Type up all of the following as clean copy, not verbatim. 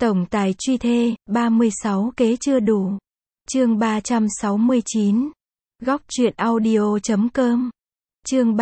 Tổng tài truy thê, 36 kế chưa đủ. Chương 369. Góc truyện audio.com. Chương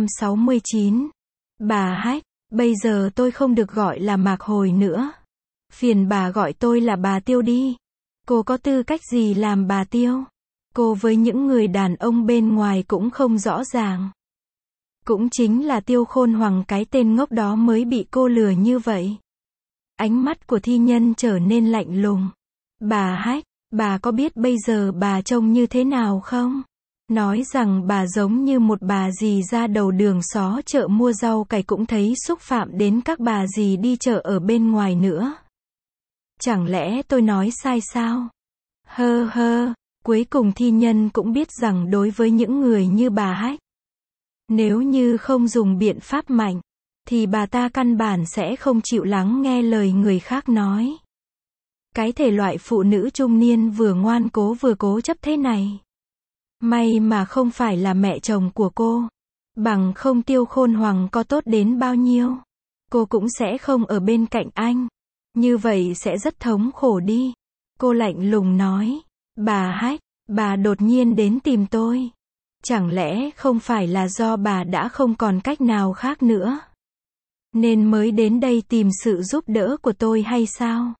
369. Bà Hách, bây giờ tôi không được gọi là Mạc Hồi nữa. Phiền bà gọi tôi là bà Tiêu đi. Cô có tư cách gì làm bà Tiêu? Cô với những người đàn ông bên ngoài cũng không rõ ràng. Cũng chính là Tiêu Khôn Hoằng cái tên ngốc đó mới bị cô lừa như vậy. Ánh mắt của thi nhân trở nên lạnh lùng. Bà Hách, bà có biết bây giờ bà trông như thế nào không? Nói rằng bà giống như một bà dì ra đầu đường xó chợ mua rau cải cũng thấy xúc phạm đến các bà dì đi chợ ở bên ngoài nữa. Chẳng lẽ tôi nói sai sao? Hơ hơ, cuối cùng thi nhân cũng biết rằng đối với những người như bà Hách, nếu như không dùng biện pháp mạnh, thì bà ta căn bản sẽ không chịu lắng nghe lời người khác nói. Cái thể loại phụ nữ trung niên vừa ngoan cố vừa cố chấp thế này. May mà không phải là mẹ chồng của cô. Bằng không Tiêu Khôn Hoằng có tốt đến bao nhiêu, cô cũng sẽ không ở bên cạnh anh. Như vậy sẽ rất thống khổ đi. Cô lạnh lùng nói. Bà Hách, bà đột nhiên đến tìm tôi. Chẳng lẽ không phải là do bà đã không còn cách nào khác nữa, nên mới đến đây tìm sự giúp đỡ của tôi hay sao?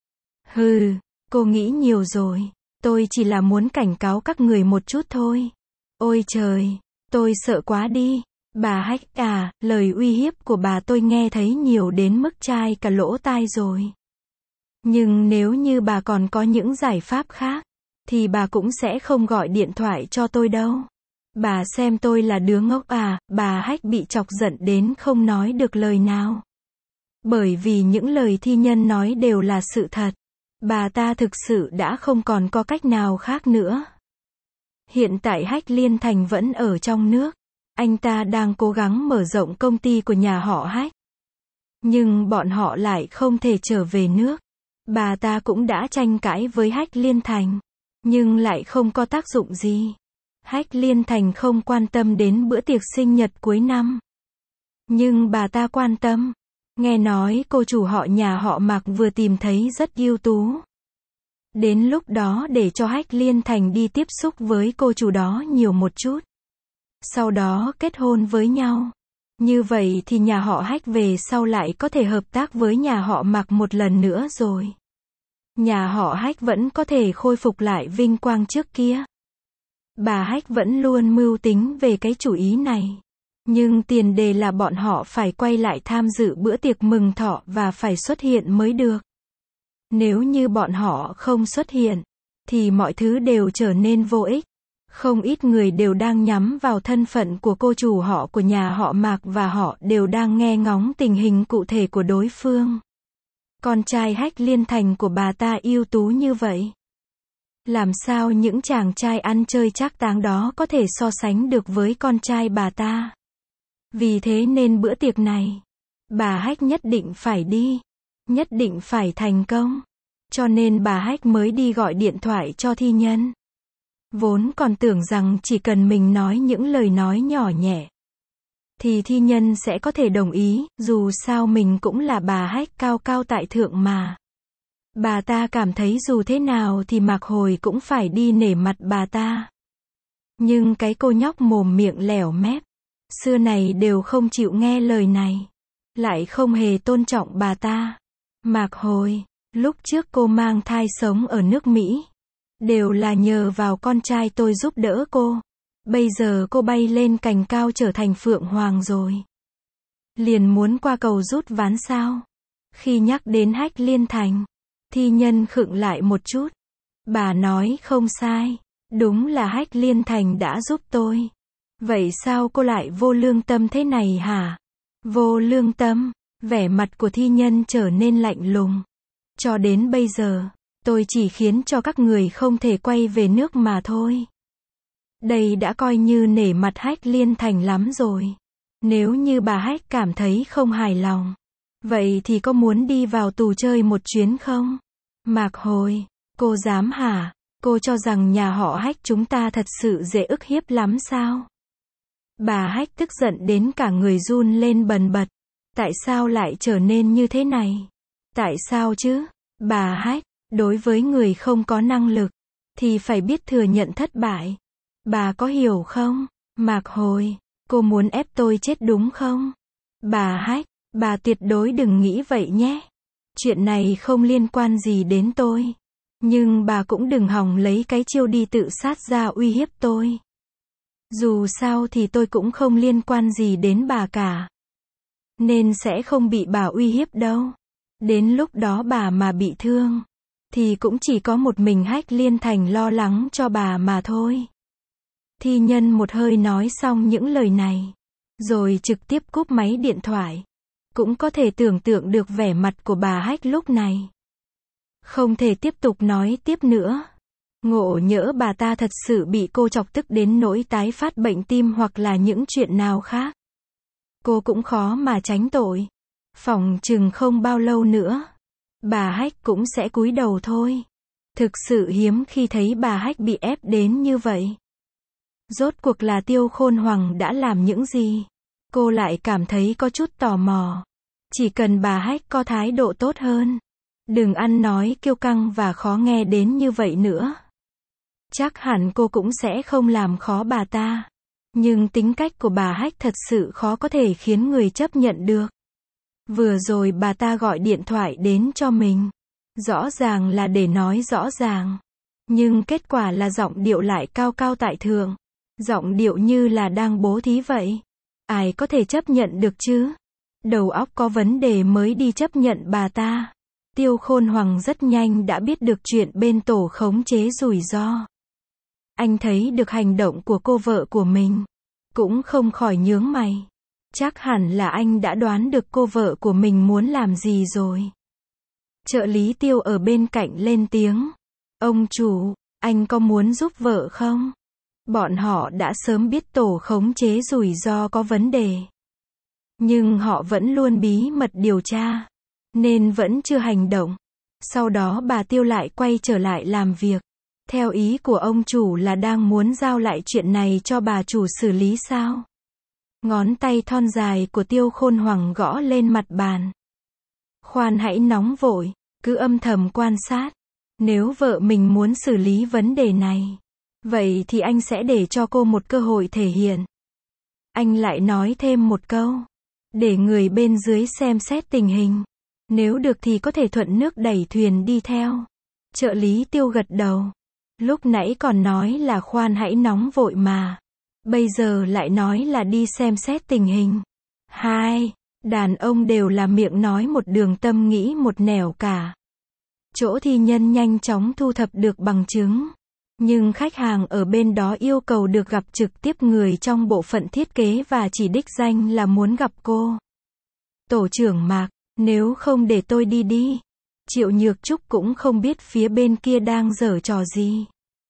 Hừ, cô nghĩ nhiều rồi. Tôi chỉ là muốn cảnh cáo các người một chút thôi. Ôi trời, tôi sợ quá đi. Bà Hách à, lời uy hiếp của bà tôi nghe thấy nhiều đến mức chai cả lỗ tai rồi. Nhưng nếu như bà còn có những giải pháp khác, thì bà cũng sẽ không gọi điện thoại cho tôi đâu. Bà xem tôi là đứa ngốc à? Bà Hách bị chọc giận đến không nói được lời nào. Bởi vì những lời thi nhân nói đều là sự thật. Bà ta thực sự đã không còn có cách nào khác nữa. Hiện tại Hách Liên Thành vẫn ở trong nước. Anh ta đang cố gắng mở rộng công ty của nhà họ Hách. Nhưng bọn họ lại không thể trở về nước. Bà ta cũng đã tranh cãi với Hách Liên Thành, nhưng lại không có tác dụng gì. Hách Liên Thành không quan tâm đến bữa tiệc sinh nhật cuối năm. Nhưng bà ta quan tâm. Nghe nói cô chủ họ nhà họ Mạc vừa tìm thấy rất ưu tú. Đến lúc đó để cho Hách Liên Thành đi tiếp xúc với cô chủ đó nhiều một chút. Sau đó kết hôn với nhau. Như vậy thì nhà họ Hách về sau lại có thể hợp tác với nhà họ Mạc một lần nữa rồi. Nhà họ Hách vẫn có thể khôi phục lại vinh quang trước kia. Bà Hách vẫn luôn mưu tính về cái chủ ý này. Nhưng tiền đề là bọn họ phải quay lại tham dự bữa tiệc mừng thọ và phải xuất hiện mới được. Nếu như bọn họ không xuất hiện, thì mọi thứ đều trở nên vô ích. Không ít người đều đang nhắm vào thân phận của cô chủ họ của nhà họ Mạc và họ đều đang nghe ngóng tình hình cụ thể của đối phương. Con trai Hách Liên Thành của bà ta ưu tú như vậy. Làm sao những chàng trai ăn chơi trác táng đó có thể so sánh được với con trai bà ta? Vì thế nên bữa tiệc này, bà Hách nhất định phải đi. Nhất định phải thành công. Cho nên bà Hách mới đi gọi điện thoại cho thi nhân. Vốn còn tưởng rằng chỉ cần mình nói những lời nói nhỏ nhẹ, thì thi nhân sẽ có thể đồng ý, dù sao mình cũng là bà Hách cao cao tại thượng mà. Bà ta cảm thấy dù thế nào thì Mạc Hồi cũng phải đi nể mặt bà ta. Nhưng cái cô nhóc mồm miệng lẻo mép, xưa này đều không chịu nghe lời này. Lại không hề tôn trọng bà ta. Mạc Hồi, lúc trước cô mang thai sống ở nước Mỹ. Đều là nhờ vào con trai tôi giúp đỡ cô. Bây giờ cô bay lên cành cao trở thành Phượng Hoàng rồi. Liền muốn qua cầu rút ván sao? Khi nhắc đến Hách Liên Thành, thi nhân khựng lại một chút. Bà nói không sai. Đúng là Hách Liên Thành đã giúp tôi. Vậy sao cô lại vô lương tâm thế này hả? Vô lương tâm? Vẻ mặt của thi nhân trở nên lạnh lùng. Cho đến bây giờ, tôi chỉ khiến cho các người không thể quay về nước mà thôi. Đây đã coi như nể mặt Hách Liên Thành lắm rồi. Nếu như bà Hách cảm thấy không hài lòng, vậy thì có muốn đi vào tù chơi một chuyến không? Mạc Hồi, cô dám hả? Cô cho rằng nhà họ Hách chúng ta thật sự dễ ức hiếp lắm sao? Bà Hách tức giận đến cả người run lên bần bật. Tại sao lại trở nên như thế này? Tại sao chứ? Bà Hách, đối với người không có năng lực, thì phải biết thừa nhận thất bại. Bà có hiểu không? Mạc Hồi, cô muốn ép tôi chết đúng không? Bà Hách, bà tuyệt đối đừng nghĩ vậy nhé. Chuyện này không liên quan gì đến tôi. Nhưng bà cũng đừng hòng lấy cái chiêu đi tự sát ra uy hiếp tôi. Dù sao thì tôi cũng không liên quan gì đến bà cả. Nên sẽ không bị bà uy hiếp đâu. Đến lúc đó bà mà bị thương, thì cũng chỉ có một mình Hách Liên Thành lo lắng cho bà mà thôi. Thi Nhân một hơi nói xong những lời này, rồi trực tiếp cúp máy điện thoại. Cũng có thể tưởng tượng được vẻ mặt của bà Hách lúc này. Không thể tiếp tục nói tiếp nữa. Ngộ nhỡ bà ta thật sự bị cô chọc tức đến nỗi tái phát bệnh tim hoặc là những chuyện nào khác. Cô cũng khó mà tránh tội. Phỏng chừng không bao lâu nữa, bà Hách cũng sẽ cúi đầu thôi. Thực sự hiếm khi thấy bà Hách bị ép đến như vậy. Rốt cuộc là Tiêu Khôn Hoằng đã làm những gì? Cô lại cảm thấy có chút tò mò. Chỉ cần bà Hách có thái độ tốt hơn, đừng ăn nói kiêu căng và khó nghe đến như vậy nữa, chắc hẳn cô cũng sẽ không làm khó bà ta. Nhưng tính cách của bà Hách thật sự khó có thể khiến người chấp nhận được. Vừa rồi bà ta gọi điện thoại đến cho mình, rõ ràng là để nói rõ ràng. Nhưng kết quả là giọng điệu lại cao cao tại thượng. Giọng điệu như là đang bố thí vậy. Ai có thể chấp nhận được chứ? Đầu óc có vấn đề mới đi chấp nhận bà ta. Tiêu Khôn Hoằng rất nhanh đã biết được chuyện bên tổ khống chế rủi ro. Anh thấy được hành động của cô vợ của mình, cũng không khỏi nhướng mày. Chắc hẳn là anh đã đoán được cô vợ của mình muốn làm gì rồi. Trợ lý Tiêu ở bên cạnh lên tiếng. Ông chủ, anh có muốn giúp vợ không? Bọn họ đã sớm biết tổ khống chế rủi ro có vấn đề. Nhưng họ vẫn luôn bí mật điều tra, nên vẫn chưa hành động. Sau đó bà Tiêu lại quay trở lại làm việc. Theo ý của ông chủ là đang muốn giao lại chuyện này cho bà chủ xử lý sao? Ngón tay thon dài của Tiêu Khôn Hoằng gõ lên mặt bàn. Khoan hãy nóng vội, cứ âm thầm quan sát. Nếu vợ mình muốn xử lý vấn đề này, vậy thì anh sẽ để cho cô một cơ hội thể hiện. Anh lại nói thêm một câu. Để người bên dưới xem xét tình hình. Nếu được thì có thể thuận nước đẩy thuyền đi theo. Trợ lý Tiêu gật đầu. Lúc nãy còn nói là khoan hãy nóng vội mà. Bây giờ lại nói là đi xem xét tình hình. Hai, đàn ông đều là miệng nói một đường tâm nghĩ một nẻo cả. Chỗ Thi Nhân nhanh chóng thu thập được bằng chứng. Nhưng khách hàng ở bên đó yêu cầu được gặp trực tiếp người trong bộ phận thiết kế và chỉ đích danh là muốn gặp cô. Tổ trưởng Mạc, nếu không để tôi đi đi. Triệu Nhược Trúc cũng không biết phía bên kia đang giở trò gì.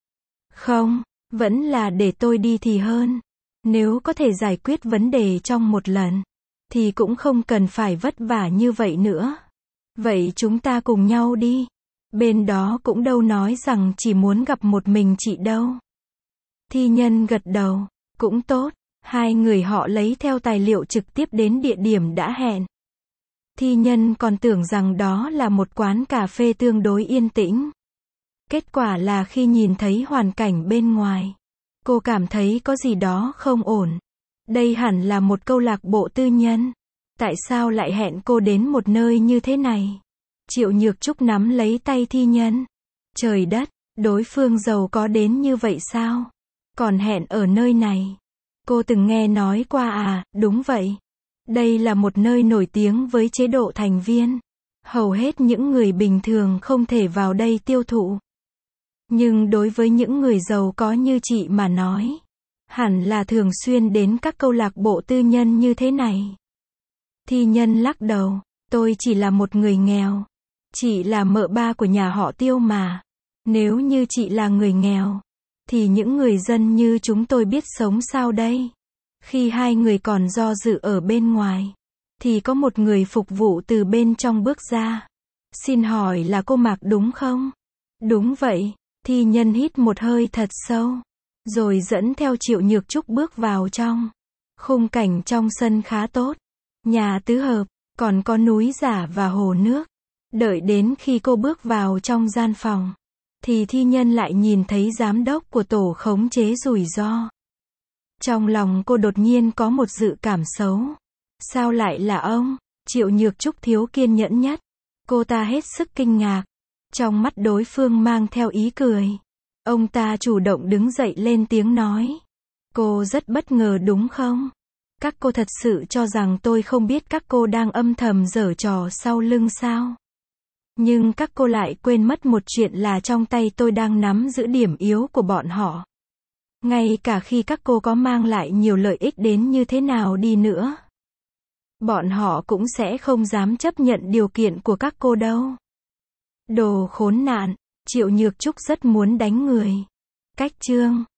Không, vẫn là để tôi đi thì hơn. Nếu có thể giải quyết vấn đề trong một lần, thì cũng không cần phải vất vả như vậy nữa. Vậy chúng ta cùng nhau đi. Bên đó cũng đâu nói rằng chỉ muốn gặp một mình chị đâu. Thi Nhân gật đầu. Cũng tốt. Hai người họ lấy theo tài liệu trực tiếp đến địa điểm đã hẹn. Thi Nhân còn tưởng rằng đó là một quán cà phê tương đối yên tĩnh. Kết quả là khi nhìn thấy hoàn cảnh bên ngoài, cô cảm thấy có gì đó không ổn. Đây hẳn là một câu lạc bộ tư nhân. Tại sao lại hẹn cô đến một nơi như thế này? Triệu Nhược Trúc nắm lấy tay Thi Nhân. Trời đất, đối phương giàu có đến như vậy sao? Còn hẹn ở nơi này. Cô từng nghe nói qua à? Đúng vậy. Đây là một nơi nổi tiếng với chế độ thành viên. Hầu hết những người bình thường không thể vào đây tiêu thụ. Nhưng đối với những người giàu có như chị mà nói, hẳn là thường xuyên đến các câu lạc bộ tư nhân như thế này. Thi Nhân lắc đầu. Tôi chỉ là một người nghèo. Chị là mợ ba của nhà họ Tiêu mà. Nếu như chị là người nghèo, thì những người dân như chúng tôi biết sống sao đây? Khi hai người còn do dự ở bên ngoài, thì có một người phục vụ từ bên trong bước ra. Xin hỏi là cô Mạc đúng không? Đúng vậy. Thi Nhân hít một hơi thật sâu, rồi dẫn theo Triệu Nhược Trúc bước vào trong. Khung cảnh trong sân khá tốt. Nhà tứ hợp, còn có núi giả và hồ nước. Đợi đến khi cô bước vào trong gian phòng, thì thi nhân lại nhìn thấy giám đốc của tổ khống chế rủi ro. Trong lòng cô đột nhiên có một dự cảm xấu. Sao lại là ông? Triệu Nhược Trúc thiếu kiên nhẫn nhất. Cô ta hết sức kinh ngạc. Trong mắt đối phương mang theo ý cười. Ông ta chủ động đứng dậy lên tiếng nói. Cô rất bất ngờ đúng không? Các cô thật sự cho rằng tôi không biết các cô đang âm thầm giở trò sau lưng sao? Nhưng các cô lại quên mất một chuyện là trong tay tôi đang nắm giữ điểm yếu của bọn họ. Ngay cả khi các cô có mang lại nhiều lợi ích đến như thế nào đi nữa, bọn họ cũng sẽ không dám chấp nhận điều kiện của các cô đâu. Đồ khốn nạn, Triệu Nhược Trúc rất muốn đánh người. Cách chương